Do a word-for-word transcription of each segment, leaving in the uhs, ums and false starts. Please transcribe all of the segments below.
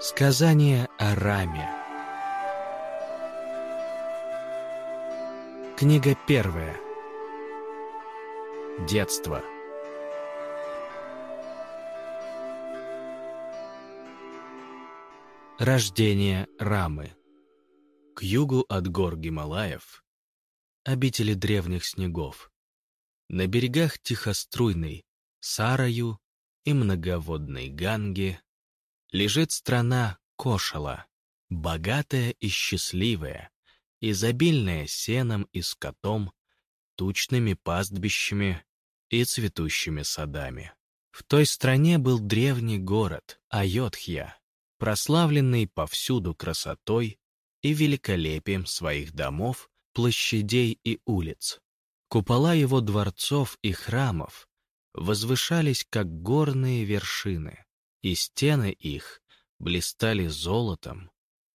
Сказание о Раме. Книга первая. Детство. Рождение Рамы. К югу от гор Гималаев, обители древних снегов, на берегах тихоструйной Сараю и многоводной Ганги лежит страна Кошала, богатая и счастливая, изобильная сеном и скотом, тучными пастбищами и цветущими садами. В той стране был древний город Айодхья, прославленный повсюду красотой и великолепием своих домов, площадей и улиц. Купола его дворцов и храмов возвышались, как горные вершины, и стены их блистали золотом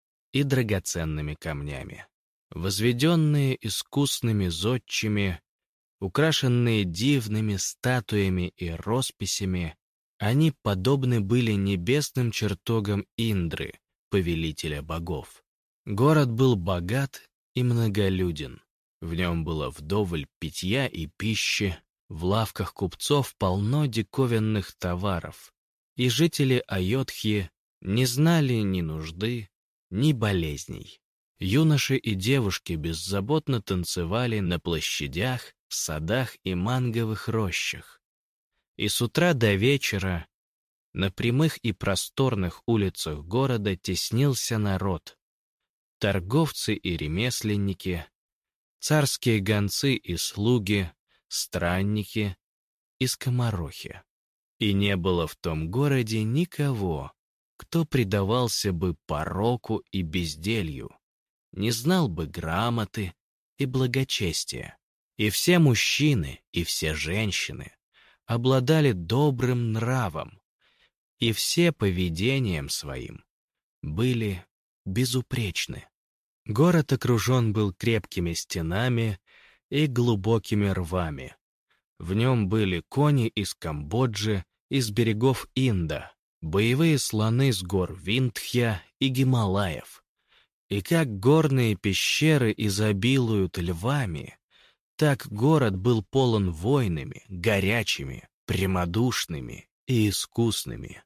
и драгоценными камнями. Возведенные искусными зодчими, украшенные дивными статуями и росписями, они подобны были небесным чертогам Индры, повелителя богов. Город был богат и многолюден. В нем было вдоволь питья и пищи, в лавках купцов полно диковинных товаров, и жители Айодхьи не знали ни нужды, ни болезней. Юноши и девушки беззаботно танцевали на площадях, в садах и манговых рощах. И с утра до вечера на прямых и просторных улицах города теснился народ. Торговцы и ремесленники, царские гонцы и слуги, странники и скоморохи. И не было в том городе никого, кто предавался бы пороку и безделью, не знал бы грамоты и благочестия. И все мужчины, и все женщины обладали добрым нравом, и все поведением своим были безупречны. Город окружен был крепкими стенами и глубокими рвами. В нем были кони из Камбоджи, из берегов Инда, боевые слоны с гор Виндхья и Гималаев. И как горные пещеры изобилуют львами, так город был полон воинами, горячими, прямодушными и искусными.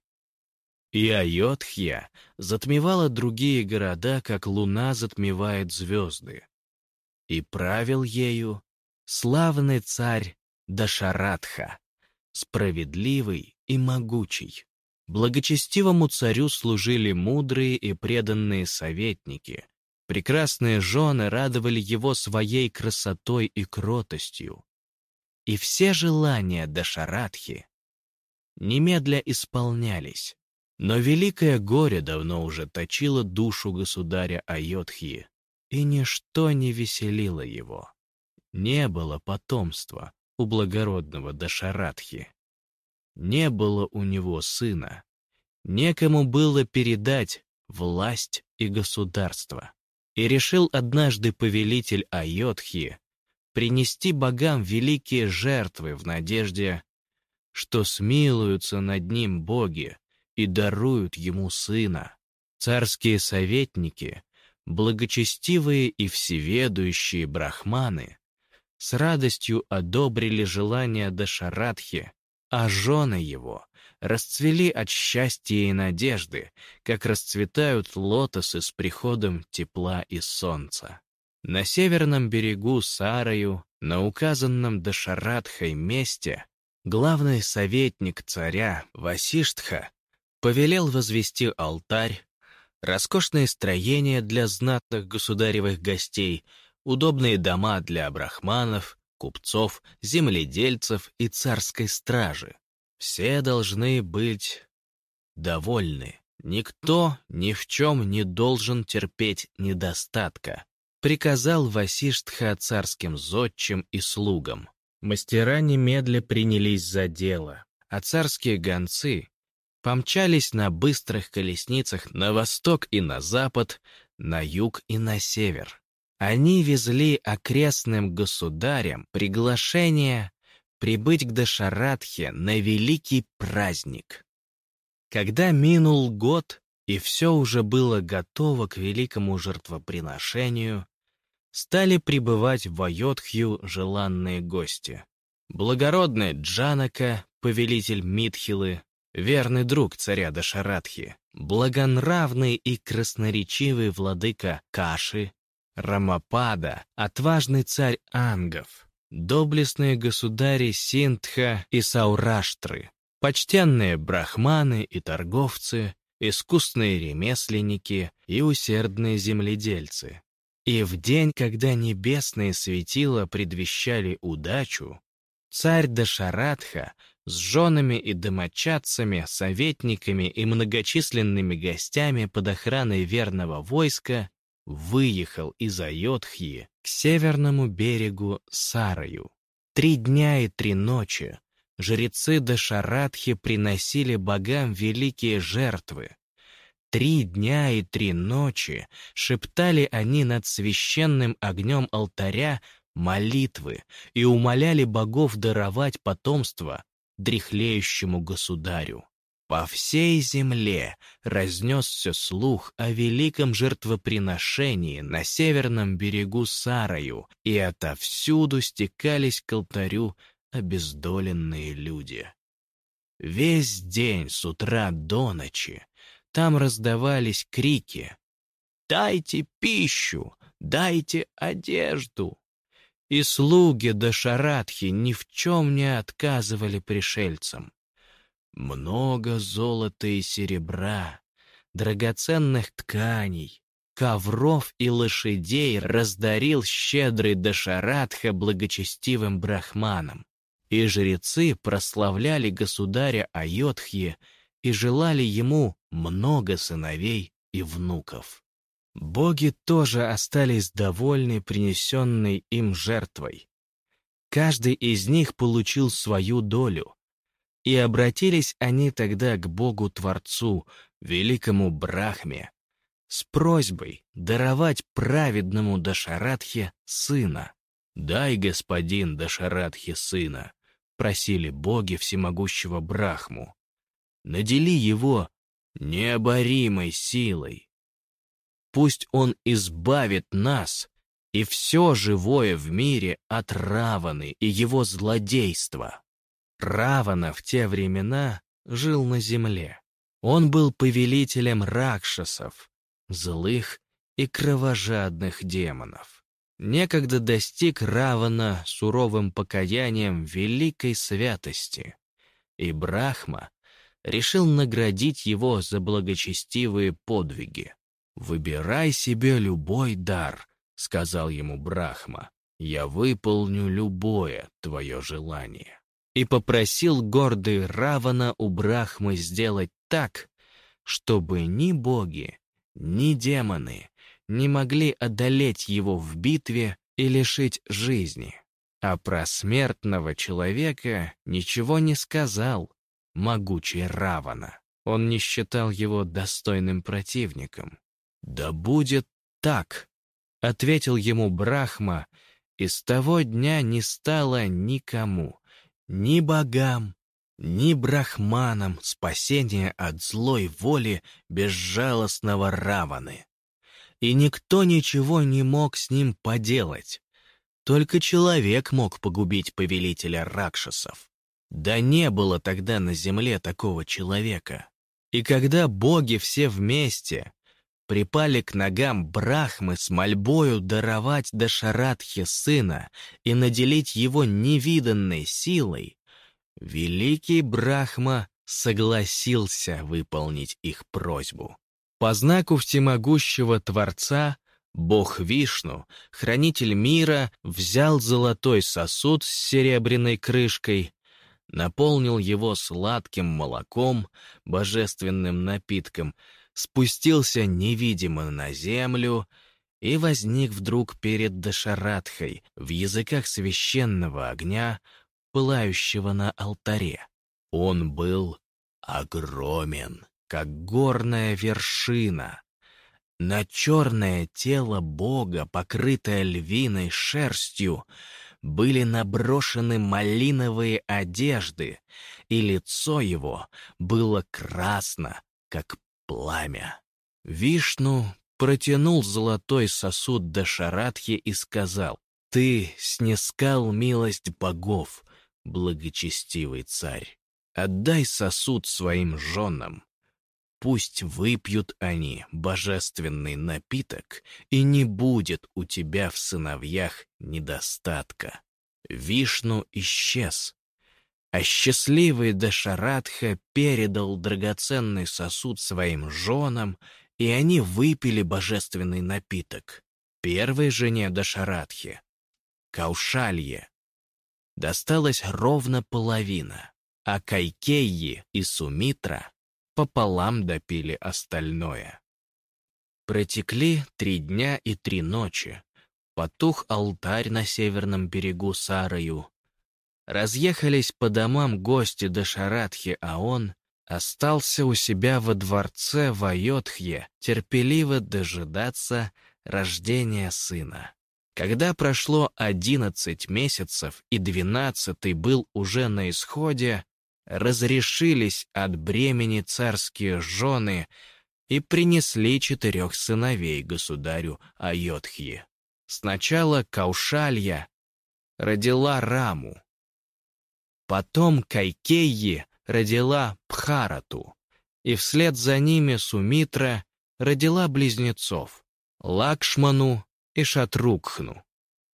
И Айодхья затмевала другие города, как луна затмевает звезды. И правил ею славный царь Дашаратха, справедливый и могучий. Благочестивому царю служили мудрые и преданные советники. Прекрасные жены радовали его своей красотой и кротостью. И все желания Дашаратхи немедля исполнялись. Но великое горе давно уже точило душу государя Айодхьи, и ничто не веселило его. Не было потомства у благородного Дашаратхи. Не было у него сына. Некому было передать власть и государство. И решил однажды повелитель Айодхьи принести богам великие жертвы в надежде, что смилуются над ним боги и даруют ему сына. Царские советники, благочестивые и всеведущие брахманы, с радостью одобрили желание Дашаратхи, а жены его расцвели от счастья и надежды, как расцветают лотосы с приходом тепла и солнца. На северном берегу Сараю, на указанном Дашаратхой месте, главный советник царя Васиштха повелел возвести алтарь, роскошные строения для знатных государевых гостей, удобные дома для брахманов, купцов, земледельцев и царской стражи. Все должны быть довольны. Никто ни в чем не должен терпеть недостатка, приказал Васиштха царским зодчим и слугам. Мастера немедля принялись за дело, а царские гонцы помчались на быстрых колесницах на восток и на запад, на юг и на север. Они везли окрестным государям приглашение прибыть к Дашаратхе на великий праздник. Когда минул год, и все уже было готово к великому жертвоприношению, стали прибывать в Айодхью желанные гости. Благородный Джанака, повелитель Митхилы, верный друг царя Дашаратхи, благонравный и красноречивый владыка Каши, Рамапада, отважный царь Ангов, доблестные государи Синдха и Саураштры, почтенные брахманы и торговцы, искусные ремесленники и усердные земледельцы. И в день, когда небесные светила предвещали удачу, царь Дашаратха с женами и домочадцами, советниками и многочисленными гостями под охраной верного войска выехал из Айодхьи к северному берегу Сараю. Три дня и три ночи жрецы Дашаратхи приносили богам великие жертвы. Три дня и три ночи шептали они над священным огнем алтаря молитвы и умоляли богов даровать потомство дряхлеющему государю. По всей земле разнесся слух о великом жертвоприношении на северном берегу Сараю, и отовсюду стекались к алтарю обездоленные люди. Весь день с утра до ночи там раздавались крики: «Дайте пищу! Дайте одежду!» И слуги Дашаратхи ни в чем не отказывали пришельцам. Много золота и серебра, драгоценных тканей, ковров и лошадей раздарил щедрый Дашаратха благочестивым брахманам, и жрецы прославляли государя Айодхьи и желали ему много сыновей и внуков. Боги тоже остались довольны принесенной им жертвой. Каждый из них получил свою долю, и обратились они тогда к Богу-Творцу, великому Брахме, с просьбой даровать праведному Дашаратхе сына. «Дай, господин Дашаратхе, сына», — просили боги всемогущего Брахму. «Надели его необоримой силой. Пусть он избавит нас и все живое в мире от Раваны и его злодейства». Равана в те времена жил на земле. Он был повелителем ракшасов, злых и кровожадных демонов. Некогда достиг Равана суровым покаянием великой святости, и Брахма решил наградить его за благочестивые подвиги. «Выбирай себе любой дар», — сказал ему Брахма, — «я выполню любое твое желание». И попросил гордый Равана у Брахмы сделать так, чтобы ни боги, ни демоны не могли одолеть его в битве и лишить жизни. А про смертного человека ничего не сказал могучий Равана. Он не считал его достойным противником. «Да будет так», — ответил ему Брахма, и с того дня не стало никому, ни богам, ни брахманам спасения от злой воли безжалостного Раваны. И никто ничего не мог с ним поделать. Только человек мог погубить повелителя ракшасов. Да не было тогда на земле такого человека. И когда боги все вместе припали к ногам Брахмы с мольбою даровать Дашаратхе сына и наделить его невиданной силой, великий Брахма согласился выполнить их просьбу. По знаку всемогущего Творца бог Вишну, хранитель мира, взял золотой сосуд с серебряной крышкой, наполнил его сладким молоком, божественным напитком, спустился невидимо на землю и возник вдруг перед Дашаратхой в языках священного огня, пылающего на алтаре. Он был огромен, как горная вершина. На черное тело Бога, покрытое львиной шерстью, были наброшены малиновые одежды, и лицо его было красно, как пламя. Вишну протянул золотой сосуд Дашаратхе и сказал: «Ты снискал милость богов, благочестивый царь. Отдай сосуд своим женам. Пусть выпьют они божественный напиток, и не будет у тебя в сыновьях недостатка». Вишну исчез, а счастливый Дашаратха передал драгоценный сосуд своим женам, и они выпили божественный напиток. Первой жене Дашаратхи, Каушалье, досталась ровно половина, а Кайкейи и Сумитра пополам допили остальное. Протекли три дня и три ночи. Потух алтарь на северном берегу Сараю. Разъехались по домам гости Дашаратхи, а он остался у себя во дворце в Айодхье терпеливо дожидаться рождения сына. Когда прошло одиннадцать месяцев и двенадцатый был уже на исходе, разрешились от бремени царские жены и принесли четырех сыновей государю Айодхье. Сначала Каушалья родила Раму, потом Кайкейи родила Бхарату, и вслед за ними Сумитра родила близнецов Лакшману и Шатрукхну.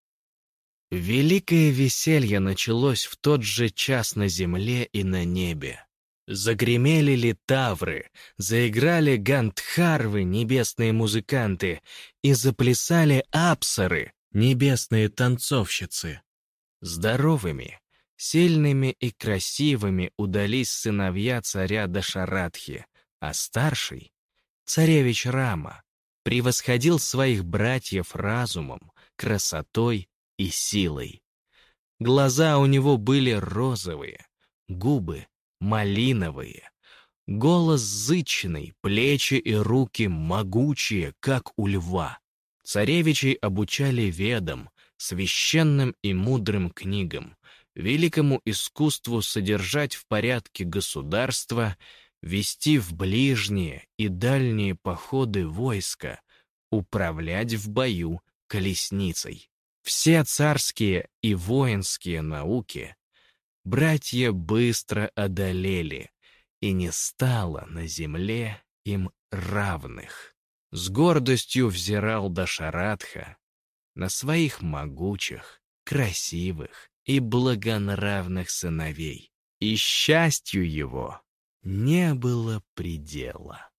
Великое веселье началось в тот же час на земле и на небе. Загремели литавры, заиграли гандхарвы, небесные музыканты, и заплясали апсары, небесные танцовщицы. Здоровыми, сильными и красивыми удались сыновья царя Дашаратхи, а старший, царевич Рама, превосходил своих братьев разумом, красотой и силой. Глаза у него были розовые, губы малиновые, голос зычный, плечи и руки могучие, как у льва. Царевичей обучали ведам, священным и мудрым книгам, великому искусству содержать в порядке государства, вести в ближние и дальние походы войска, управлять в бою колесницей. Все царские и воинские науки братья быстро одолели, и не стало на земле им равных. С гордостью взирал Дашаратха на своих могучих, красивых и благонравных сыновей, и счастью его не было предела.